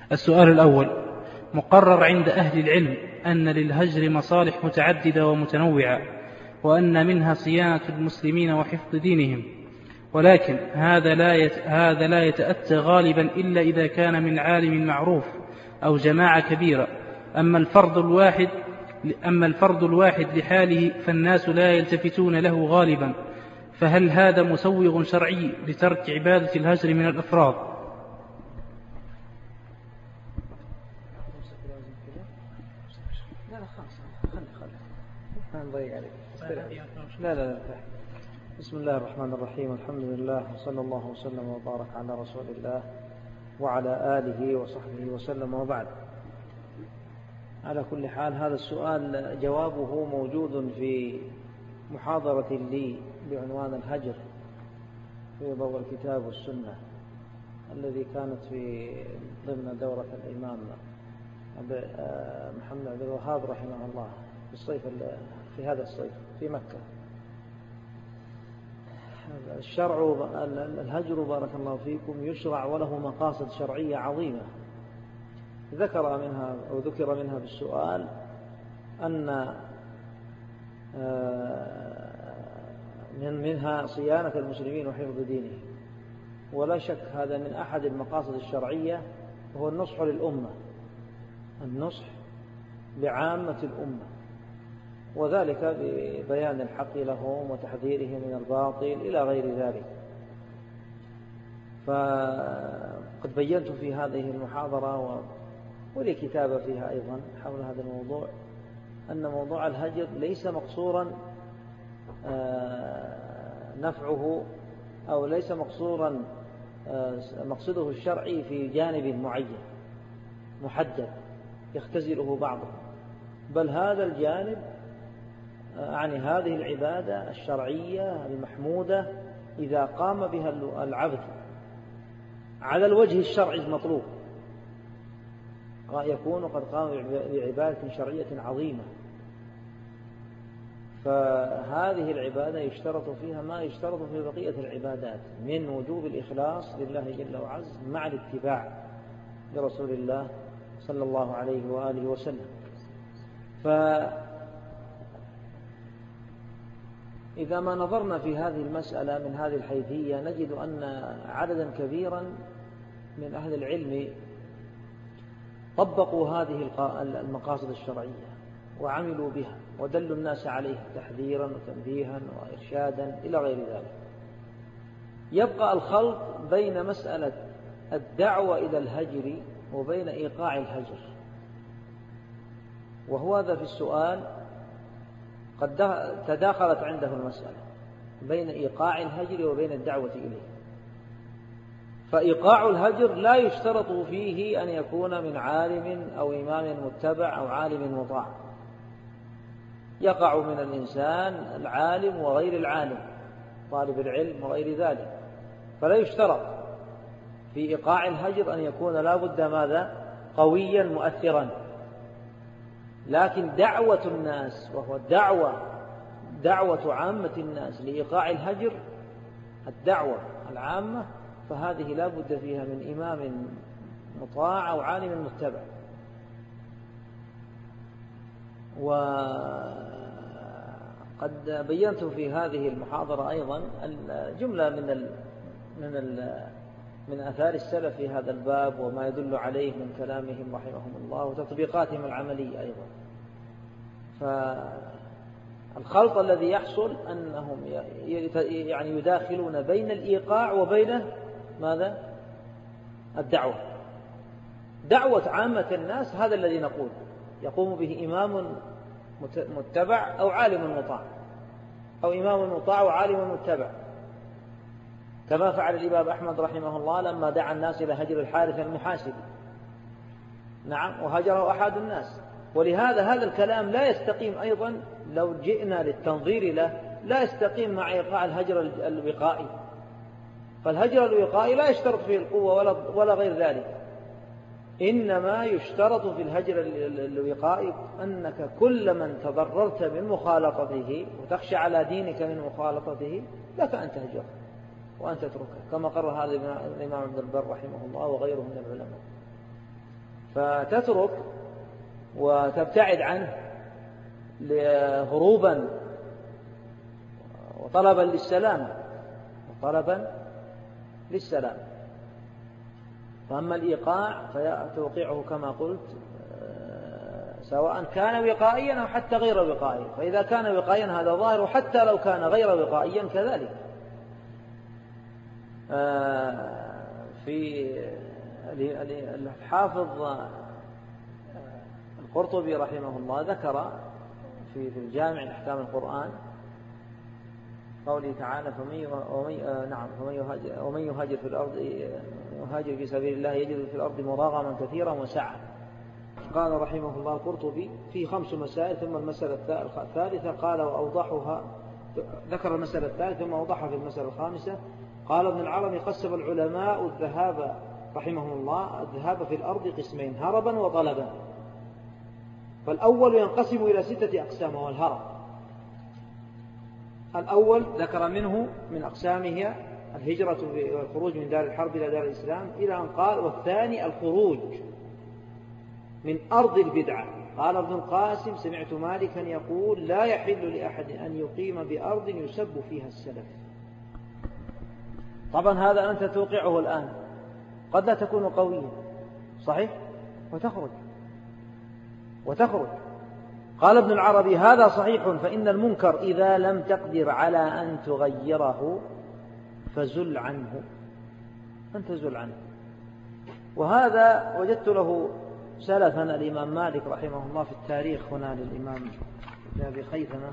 السؤال الأول: مقرر عند أهل العلم أن للهجر مصالح متعددة ومتنوعة، وأن منها صيانة المسلمين وحفظ دينهم، ولكن هذا لا يتأتى غالبا إلا إذا كان من عالم معروف أو جماعة كبيرة. أما الفرد الواحد لحاله فالناس لا يلتفتون له غالبا، فهل هذا مسوغ شرعي لترك عبادة الهجر من الأفراد؟ لا. بسم الله الرحمن الرحيم، الحمد لله، وصلى الله وسلم وبارك على رسول الله وعلى آله وصحبه وسلم، وبعد. على كل حال، هذا السؤال جوابه موجود في محاضرة لي بعنوان الهجر في ضوء الكتاب والسنة، الذي كانت في ضمن دورة الإمام محمد عبد الوهاب رحمه الله في هذا الصيف في مكة. الهجر بارك الله فيكم يشرع وله مقاصد شرعية عظيمة، ذكر منها بالسؤال أن منها صيانة المسلمين وحفظ دينهم، ولا شك هذا من أحد المقاصد الشرعية، وهو النصح للأمة، النصح لعامة الأمة، وذلك ببيان الحق لهم وتحذيرهم من الباطل إلى غير ذلك. فقد بينت في هذه المحاضرة ولي كتابة فيها أيضا حول هذا الموضوع، أن موضوع الهجر ليس مقصورا نفعه، أو ليس مقصده الشرعي في جانب معين محدد يختزله بعضهم، بل هذا الجانب عن هذه العبادة الشرعية المحمودة إذا قام بها العبد على الوجه الشرعي المطلوب يكون قد قام بعبادة شرعية عظيمة. فهذه العبادة يشترط فيها ما يشترط في بقية العبادات من وجوب الإخلاص لله جل وعز مع الاتباع لرسول الله صلى الله عليه وآله وسلم. إذا ما نظرنا في هذه المسألة من هذه الحيثية نجد أن عددا كبيرا من أهل العلم طبقوا هذه المقاصد الشرعية وعملوا بها ودلوا الناس عليها تحذيرا وتنبيها وإرشادا إلى غير ذلك. يبقى الخلط بين مسألة الدعوة إلى الهجر وبين إيقاع الهجر، وهو هذا في السؤال قد تداخلت عنده المسألة بين إيقاع الهجر وبين الدعوة إليه. فإيقاع الهجر لا يشترط فيه أن يكون من عالم أو إمام متبع أو عالم مطاع، يقع من الإنسان العالم وغير العالم، طالب العلم وغير ذلك، فلا يشترط في إيقاع الهجر أن يكون لا بد ماذا قويا مؤثرا. لكن دعوة الناس، وهو دعوة عامة الناس لإيقاع الهجر، الدعوة العامة، فهذه لا بد فيها من إمام مطاع أو عالم متبع. وقد بينت في هذه المحاضرة أيضا جملة من آثار السلف في هذا الباب وما يدل عليه من كلامهم رحمهم الله وتطبيقاتهم العملية أيضا. فالخلط الذي يحصل أنهم يعني يداخلون بين الإيقاع وبين ماذا؟ الدعوة. دعوة عامة الناس هذا الذي نقول يقوم به إمام متبع أو عالم مطاع، أو إمام مطاع وعالم متبع، كما فعل الإمام أحمد رحمه الله لما دعا الناس إلى هجر الحارث المحاسبي. نعم، وهجره أحد الناس. ولهذا هذا الكلام لا يستقيم أيضا لو جئنا للتنظير له، لا يستقيم مع إيقاع الهجر الوقائي. فالهجر الوقائي لا يشترط فيه القوة ولا غير ذلك، إنما يشترط في الهجر الوقائي أنك كل من تضررت من مخالطته وتخشى على دينك من مخالطته لك أن تهجره وأن تتركه، كما قرر هذا الإمام ابن البر رحمه الله وغيره من العلماء. فتترك وتبتعد عنه هروبا وطلبا للسلام. فأما الإيقاع فتوقيعه كما قلت سواء كان وقائيا أو حتى غير وقائي، فإذا كان وقائيا هذا ظاهر، وحتى لو كان غير وقائيا كذلك. في الحافظ القرطبي رحمه الله ذكر في الجامع لأحكام القرآن قوله تعالى ومن يهاجر في الأرض يهاجر في سبيل الله يجد في الأرض مراغما كثيرا وسعة. قال رحمه الله القرطبي في 5 مسائل، ثم المسألة الثالثة قال وأوضحها، ذكر المسألة الثالثة ثم أوضحها في المسألة الخامسة. قال ابن العربي قسم العلماء الذهاب رحمه الله الذهاب في الأرض قسمين: هربا وطلبا. فالأول ينقسم إلى 6 أقسام، وهو الهرب. الأول ذكر منه من أقسامها الهجرة والخروج من دار الحرب إلى دار الإسلام، إلى أن قال والثاني الخروج من أرض البدعة. قال ابن القاسم سمعت مالكا يقول لا يحل لأحد أن يقيم بأرض يسب فيها السلف. طبعا هذا أنت توقعه الآن، قد لا تكون قويا، صحيح، وتخرج. قال ابن العربي هذا صحيح، فإن المنكر إذا لم تقدر على أن تغيره فزل عنه، أنت زل عنه. وهذا وجدت له سلفا الإمام مالك رحمه الله في التاريخ هنا للإمام أبي خيثمة،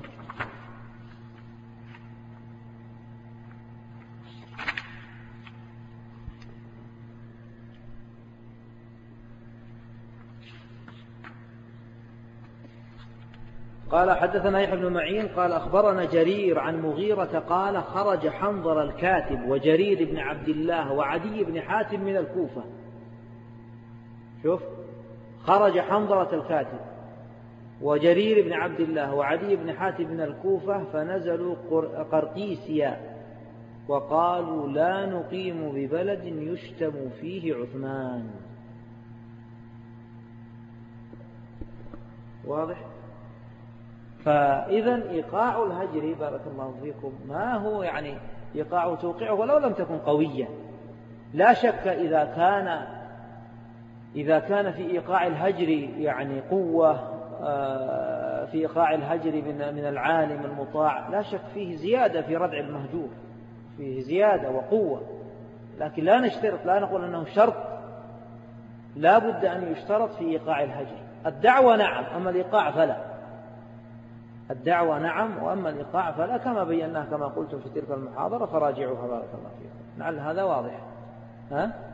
قال حدثنا يحيى بن معين قال أخبرنا جرير عن مغيرة قال خرج حنظل الكاتب وجرير بن عبد الله وعدي بن حاتم من الكوفة. شوف، خرج حنظلة الكاتب وجرير بن عبد الله وعدي بن حاتم من الكوفة فنزلوا قرقيسيا وقالوا لا نقيم ببلد يشتم فيه عثمان. واضح؟ فإذا إيقاع الهجر بارك الله فيكم ما هو يعني إيقاع توقيعه ولو لم تكن قويا. لا شك إذا كان في إيقاع الهجر يعني قوة، في إيقاع الهجر من العالم المطاع لا شك فيه زيادة في ردع المهجور، فيه زيادة وقوة، لكن لا نشترط، لا نقول أنه شرط لا بد أن يشترط في إيقاع الهجر. الدعوة نعم، أما الإيقاع فلا. الدعوة نعم، وأما الإيقاع فلا، كما بيناه كما قلتم في تلك المحاضرة فراجعوها بارك الله فيكم. لعل هذا واضح. ها؟